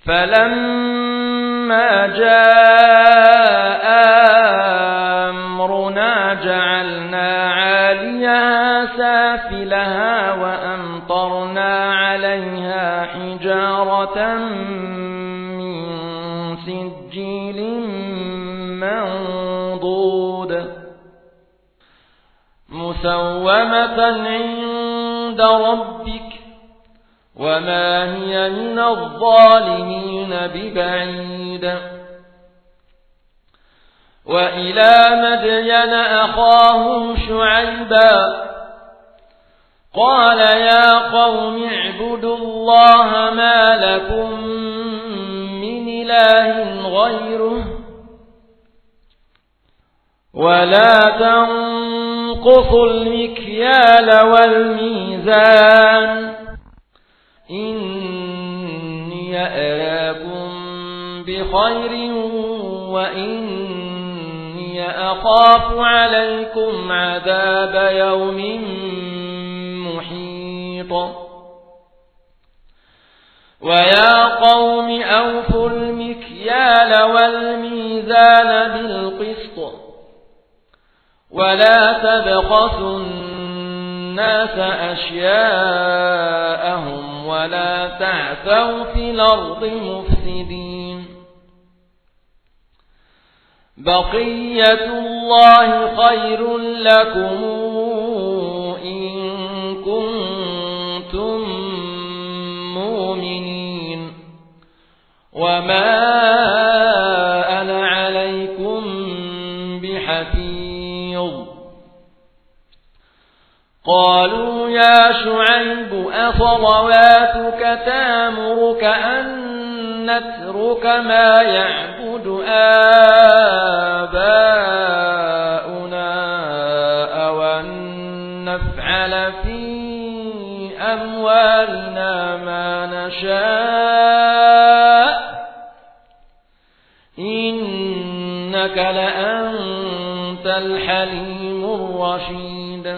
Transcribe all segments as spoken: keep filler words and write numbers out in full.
فلما جاء أمرنا جعلنا عاليها سافلها وأمطرنا عليها حجارة من سجيل منضود مسومة عند ربك وما هي من الظالمين ببعيد. وإلى مدين أخاهم شعيبا قال يا قوم اعبدوا الله ما لكم من إله غيره ولا تنقصوا المكيال والميزان إني أراكم بخير وإني أخاف عليكم عذاب يوم محيط. ويا قوم أوفوا المكيال والميزان بالقسط ولا تبخسوا الناس أشياءهم ولا تعثوا في الأرض مفسدين. بقية الله خير لكم إن كنتم مؤمنين وما أنا عليكم بحفيظ. قالوا يا شعيب أصلواتك تأمرك أن نترك ما يعبد آباؤنا أو أن نفعل في أموالنا ما نشاء إنك لأنت الحليم الرشيد.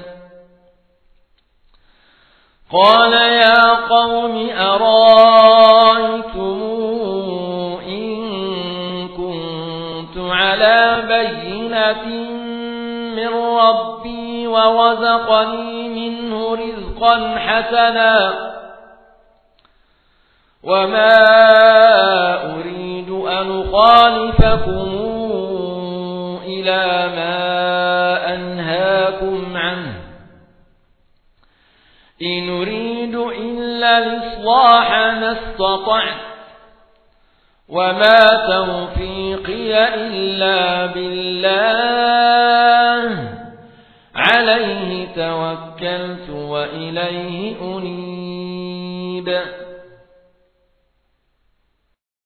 قال يا قوم أرأيتم إن كنت على بينة من ربي ورزقني منه رزقا حسنا وما أريد أن أخالفكم إلى ما أنهاكم عنه إن أريد إلا الإصلاح ما استطعت وما توفيقي إلا بالله عليه توكلت وإليه أنيب.